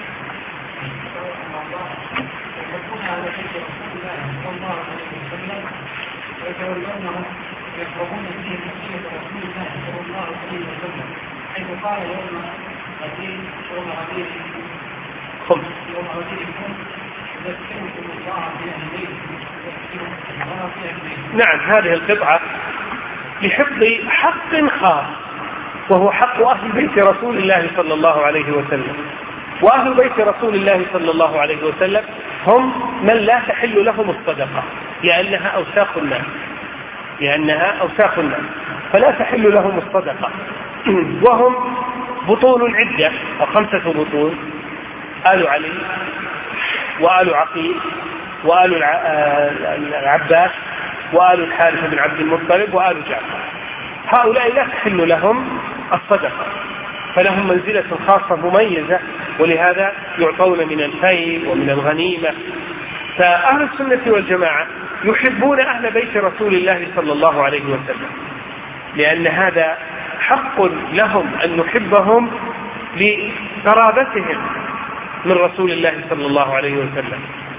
يقربون به مسيرة رسول الله صلى الله عليه وسلم، حيث قال يوم غدير يوم غدير خمس يوم غدير خمس يذكركم الله في أهل بيته يذكركم الله في أهل بيته. نعم، هذه القطعة لحفظ حق خاص وهو حق أهل بيت رسول الله صلى الله عليه وسلم. وأهل بيت رسول الله صلى الله عليه وسلم هم من لا تحل لهم الصدقة لأنها أوساخ الناس، لأنها أوساخ الناس فلا تحل لهم الصدقة. وهم بطون عدة أو خمسة بطون: آل علي وآل عقيل وآل العباس وآل الحارث بن عبد المطلب وآل جعفر. هؤلاء لا تحل لهم الصدقة، فلهم منزلة خاصة مميزة، ولهذا يعطون من الفيء ومن الغنيمة. فأهل السنة والجماعة يحبون أهل بيت رسول الله صلى الله عليه وسلم، لأن هذا حق لهم أن نحبهم لقرابتهم من رسول الله صلى الله عليه وسلم.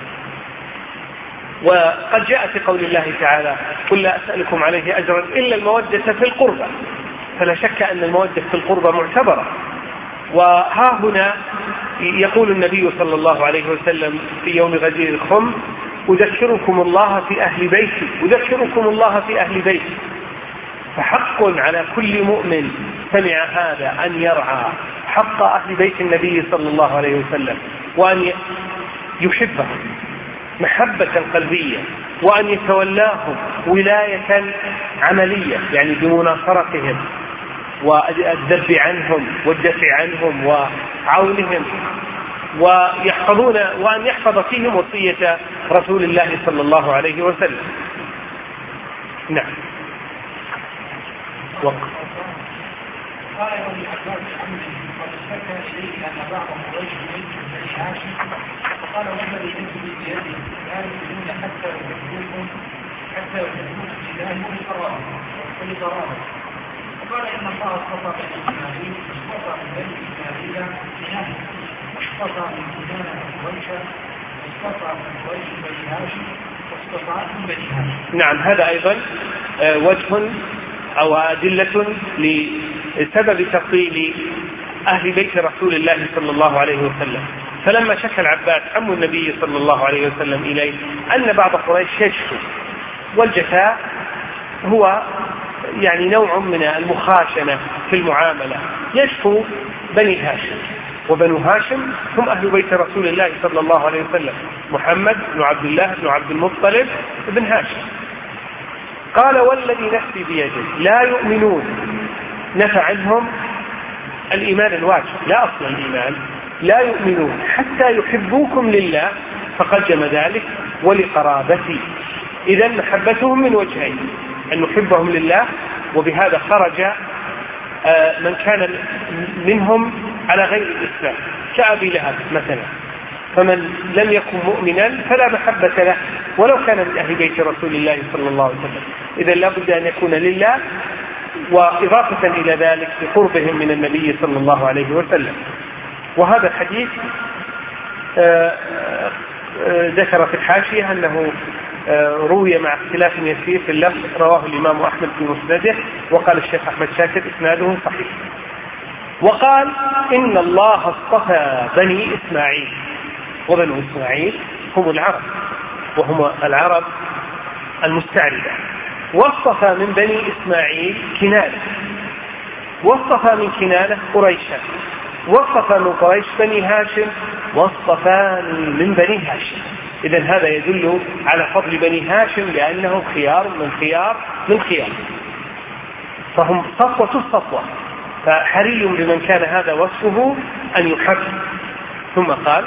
وقد جاء في قول الله تعالى: قل لا أسألكم عليه أجرا إلا المودة في القربى. فلا شك أن المودة في القربى معتبرة. وها هنا يقول النبي صلى الله عليه وسلم في يوم غدير الخم: أذكركم الله في أهل بيتي، أذكركم الله في أهل بيتي. فحق على كل مؤمن سمع هذا أن يرعى حق أهل بيت النبي صلى الله عليه وسلم، وأن يحبهم محبة قلبية، وأن يتولاهم ولاية عملية، يعني بمناصرتهم والذب عنهم والدفع عنهم وعونهم، ويحفظون وأن يحفظ فيهم وصية رسول الله صلى الله عليه وسلم. نعم. وقت. قال ابن عباس قد اشتكى اليك ان بعض قريش من بني هاشم فقال: والذي يجري بيده لا يؤمنون حتى يحبوكم حتى يحبوكم لله ولقرابه. فقال: ان الله اصطفى بني اسماعيل واصطفى من بني اسماعيل كنانه، واصطفى من كنانه قريشا، واصطفى من قريش بني هاشم، واصطفى من بني هاشم. نعم، هذا ايضا وجه أو أدلة لسبب تفضيل أهل بيت رسول الله صلى الله عليه وسلم. فلما شكى العباس عم النبي صلى الله عليه وسلم إليه أن بعض قريش يشكو، والجفاء هو يعني نوع من المخاشنة في المعاملة، يشكو بني هاشم، وبنو هاشم هم أهل بيت رسول الله صلى الله عليه وسلم: محمد بن عبد الله بن عبد المطلب بن هاشم. قال: والذي نفسي بيده لا يؤمنون، نفى عنهم الإيمان الواجب، لا أصل الإيمان، لا يؤمنون حتى يحبوكم لله، فقدم ذلك ولقرابتي. إذن محبتهم من وجهين: أن نحبهم لله، وبهذا خرج من كان منهم على غير الإسلام كأبي لهب مثلا، فمن لم يكن مؤمنا فلا محبة له ولو كان من أهل بيت رسول الله صلى الله عليه وسلم. إذن لا بد أن يكون لله، وإضافة إلى ذلك بقربهم من النبي صلى الله عليه وسلم. وهذا الحديث ذكر في الحاشية أنه روي مع اختلاف يسير في اللفظ، رواه الإمام أحمد في مسنده، وقال الشيخ أحمد شاكر إسناده صحيح. وقال: إن الله اصطفى بني إسماعيل، وبنو إسماعيل هم العرب، وهم العرب المستعربة. واصطفى من بني إسماعيل كنانة، واصطفى من كنانة قريشا، واصطفى من قريش بني هاشم، واصطفاني من بني هاشم. إذن هذا يدل على فضل بني هاشم، لأنه خيار من خيار من خيار، فهم صفوة الصفوة، فحري بمن كان هذا وصفه أن يحب. ثم قال: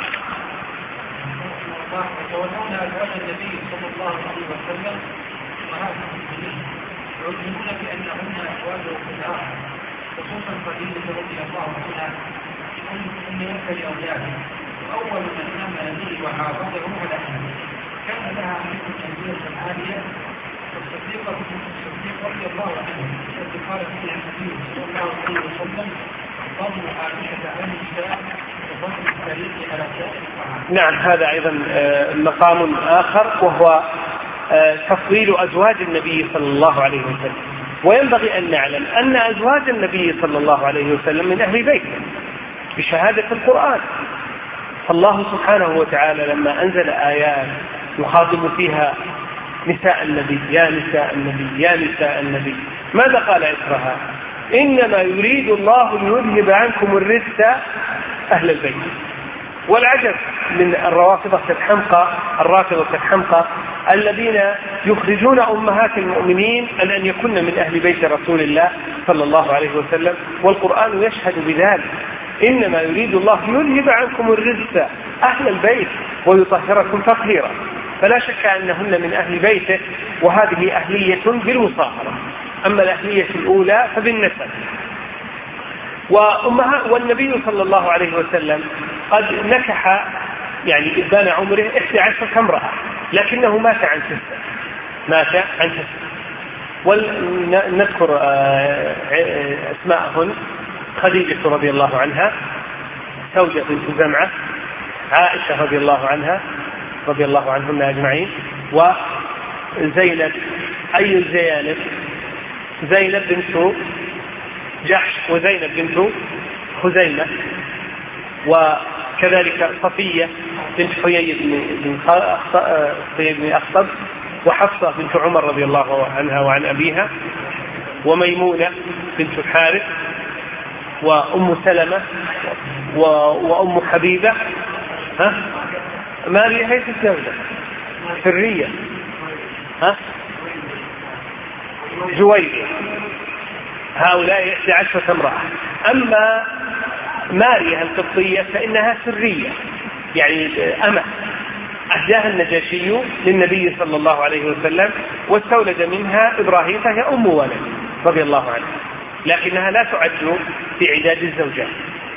وتولون أزواج النبي صلى الله عليه وسلم ويؤمنون بأنهن أزواجه في الآخر، خصوصا خديجة رضي الله عنها أن يكفي أولاده، وأول من آمن به وعاضده على أهله. كان لها منكم نبية عالية والصديقة الصديق رضي الله عنه التي قال فيها النبي صلى الله عليه وسلم: فضل عائشة على النساء وفضل السرير على سائر الطعام. نعم، هذا أيضا مقام آخر، وهو تفضيل أزواج النبي صلى الله عليه وسلم. وينبغي أن نعلم أن أزواج النبي صلى الله عليه وسلم من أهل بيته بشهادة القرآن. فالله سبحانه وتعالى لما أنزل آيات يخاطب فيها نساء النبي: يا نساء النبي يا نساء النبي، ماذا قال إثرها؟ إنما يريد الله ليذهب عنكم الرجس أهل البيت. والعجب من الروافضة الحمقى الرافضة الحمقى الذين يخرجون أمهات المؤمنين أن أن يكن من أهل بيت رسول الله صلى الله عليه وسلم، والقرآن يشهد بذلك: إنما يريد الله ليذهب عنكم الرجس أهل البيت ويطهركم تطهيرا. فلا شك أنهن من أهل بيته، وهذه أهلية بالمصاهرة. أما الأهلية الأولى فبالنسب. والنبي صلى الله عليه وسلم قد نكح يعني إبان عمره إحدى عشرة امرأة، لكنه مات عن تسع مات عن تسع ونذكر أسماءهن: خديجة رضي الله عنها، سودة بنت زمعة، عائشة رضي الله عنها رضي الله عنهن أجمعين، وزينب. أي زينب؟ زينب بنت جحش، وزينب بنت خزيمة، وكذلك صفية بنت حيي بن أخطب، وحفصة بنت عمر رضي الله عنها وعن أبيها، وميمونة بنت الحارث، وأم سلمة، وأم حبيبة. ها؟ ماريا هي الزوجة سرية. ها؟ جويرية. هؤلاء إحدى عشرة امرأة. أما ماريا القبطية فإنها سرية، يعني أمة أهداها النجاشي للنبي صلى الله عليه وسلم، واستولد منها إبراهيم، فهي أم ولد رضي الله عنها، لكنها لا تعد في عداد الزوجات.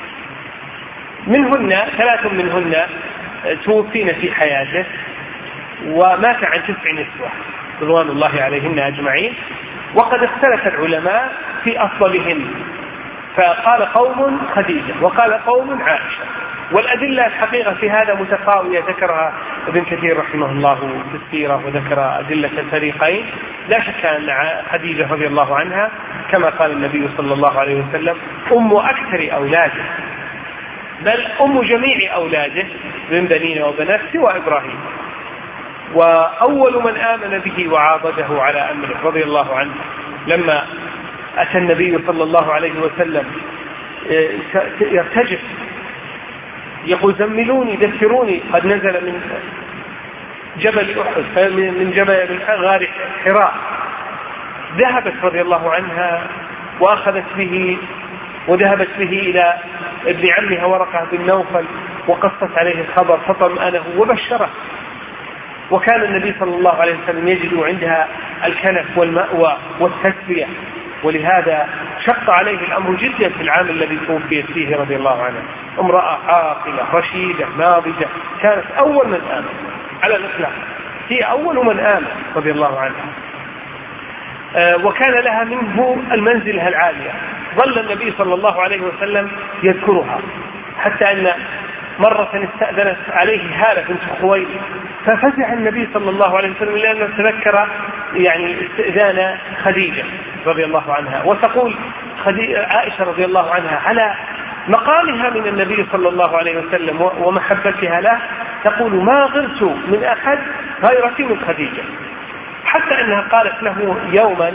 منهن ثلاث منهن توفين في حياته، ومات عن تسع نسوة رضوان الله عليهن أجمعين. وقد اختلف العلماء في أفضلهن، فقال قوم خديجة وقال قوم عائشة، والأدلة الحقيقة في هذا متقاوية، ذكرها ابن كثير رحمه الله في السيرة، وذكر أدلة الفريقين. لا شك أن خديجة رضي الله عنها كما قال النبي صلى الله عليه وسلم: أم أكثر أولاده، بل أم جميع أولاده من بنين وبنات سوى إبراهيم. وأول من آمن به وعاضده على أمره رضي الله عنه لما أتى النبي صلى الله عليه وسلم يرتجف يقول: زملوني دثروني، قد نزل من جبل أحد من جبل من غار حراء. ذهبت رضي الله عنها وأخذت به وذهبت به إلى ابن عمها ورقة بن نوفل، وقصت عليه الخبر فطمأنه وبشره. وكان النبي صلى الله عليه وسلم يجد عندها الكنف والمأوى والتسبية، ولهذا شق عليه الأمر جدا في العام الذي توفيت فيه رضي الله عنه. امرأة عاقلة رشيدة ناضجة، كانت أول من آمن على الإطلاق، هي أول من آمن رضي الله عنها. آه وكان لها منه المنزلة العالية. ظل النبي صلى الله عليه وسلم يذكرها، حتى أن مرة استأذنت عليه هالة بنت خويلد، ففزع النبي صلى الله عليه وسلم لأنه تذكر يعني استئذان خديجة رضي الله عنها. وتقول عائشة رضي الله عنها على مقامها من النبي صلى الله عليه وسلم ومحبتها له، تقول: ما غرت من أحد غيرتي من خديجة. حتى أنها قالت له يوما: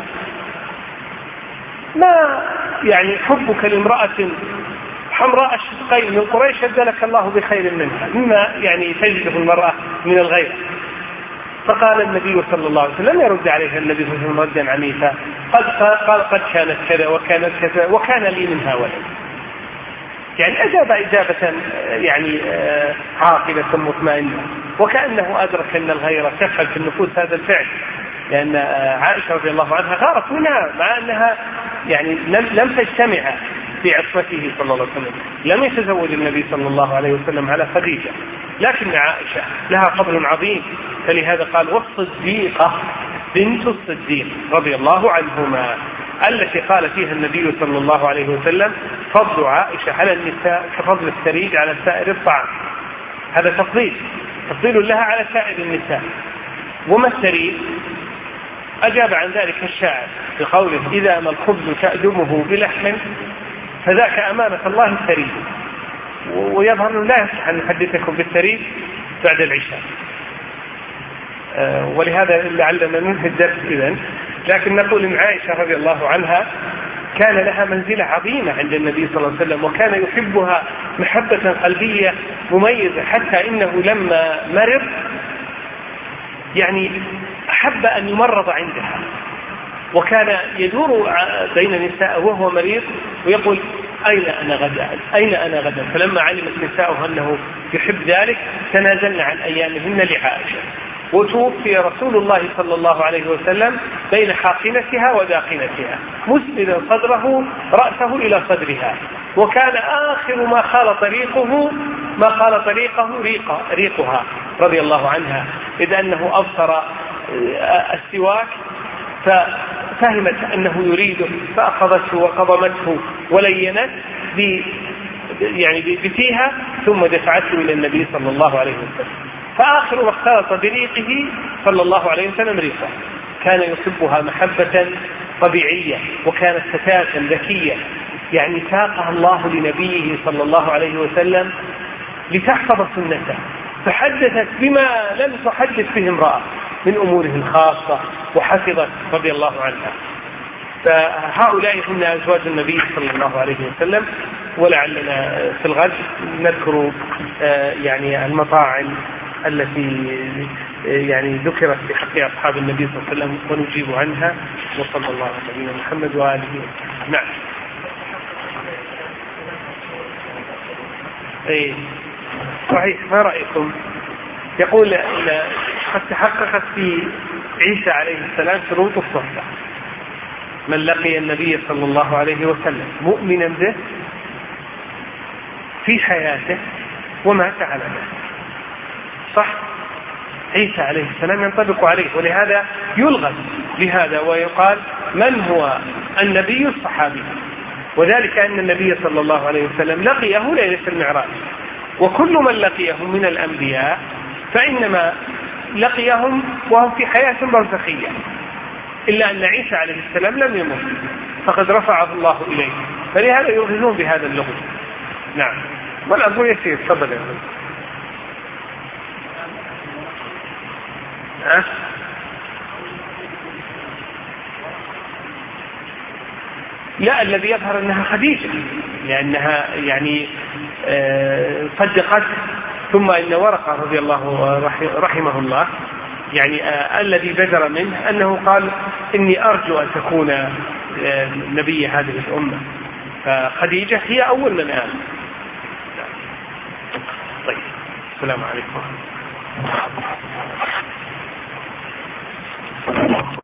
ما يعني حبك لامرأة حمراء الشقين من قريش أبدلك الله بخير منها، مما يعني تجده المرأة من الغير. فقال النبي صلى الله عليه وسلم يرد عليها النبي صلى الله عليه وسلم ردا عنيفا: قد قال قد كانت كذا وكانت كذا وكان لي منها ولد. يعني أجاب إجابة يعني عاقلة مطمئنة، وكأنه أدرك أن الغيرة تفعل في النفوس هذا الفعل. لأن عائشة رضي الله عنها غارت منها مع أنها يعني لم تجتمع في عصمته صلى الله عليه وسلم، لم يتزوج النبي صلى الله عليه وسلم على خديجة، لكن عائشة لها قدر عظيم، فلهذا قال والصديقة بنت الصديق رضي الله عنهما التي قال فيها النبي صلى الله عليه وسلم فضل عائشة على النساء كفضل الثريد على سائر الطعام. هذا تفضيل تفضيل لها على سائر النساء. وما الثريد؟ أجاب عن ذلك الشاعر بقوله إذا ما الخبز تأدمه بلحم فذاك أمانة الله الثريد. ويظهر أنه لا يصح أن نحدثكم بالثريد بعد العشاء، أه ولهذا لعلنا ننهي الدرس إذن. لكن نقول إن عائشة رضي الله عنها كان لها منزلة عظيمة عند النبي صلى الله عليه وسلم، وكان يحبها محبة قلبية مميزة، حتى إنه لما مرض يعني أحب أن يمرض عندها، وكان يدور بين النساء وهو مريض ويقول أين أنا غدا أين أنا غدا. فلما علمت نساؤه أنه يحب ذلك تنازلن عن أيامهن لعائشة. وتوفي رسول الله صلى الله عليه وسلم بين حاقنتها وداقنتها مسندا صدره رأسه إلى صدرها، وكان آخر ما خال طريقه ما خال طريقه ريق ريقها رضي الله عنها، إذ أنه أبصر السواك ففهمت أنه يريده فأخذته وقضمته ولينت يعني بفيها ثم دفعته إلى النبي صلى الله عليه وسلم. فآخر ما اختلط بريقه صلى الله عليه وسلم ريقه. كان يحبها محبة طبيعية، وكانت فتاة ذكية يعني ساقها الله لنبيه صلى الله عليه وسلم لتحفظ سنته، فحدثت بما لم تحدث به امرأة من أموره الخاصة وحفظت رضي الله عنها. فهؤلاء هم أزواج النبي صلى الله عليه وسلم. ولعلنا في الغد نذكر يعني المطاعم التي يعني ذكرت في حق أصحاب النبي صلى الله عليه وسلم ونجيب عنها. وصلى الله على نبينا محمد وآله وسلم. نعم. ايه صحيح. ما رأيكم؟ يقول إن قد تحققت في عيسى عليه السلام شروط الصحبة. من لقي النبي صلى الله عليه وسلم مؤمنا به في حياته ومات على ذلك صح. عيسى عليه السلام ينطبق عليه، ولهذا يلغز بهذا ويقال من هو النبي الصحابي، وذلك أن النبي صلى الله عليه وسلم لقيه ليلة المعراج، وكل من لقيهم من الأنبياء فإنما لقيهم وهم في حياة برزخية، إلا أن عيسى عليه السلام لم يمت فقد رفعه الله إليه، فلهذا يلغزون بهذا اللغز. نعم. والأمر يسير. تفضل يا أخي. أه؟ لا، الذي يظهر أنها خديجة، لأنها يعني صدقت. ثم إن ورقة رضي الله رحمه الله يعني آه الذي بدر منه أنه قال إني أرجو أن تكون آه نبي هذه الأمة، فخديجة هي أول من آمن. طيب، السلام عليكم.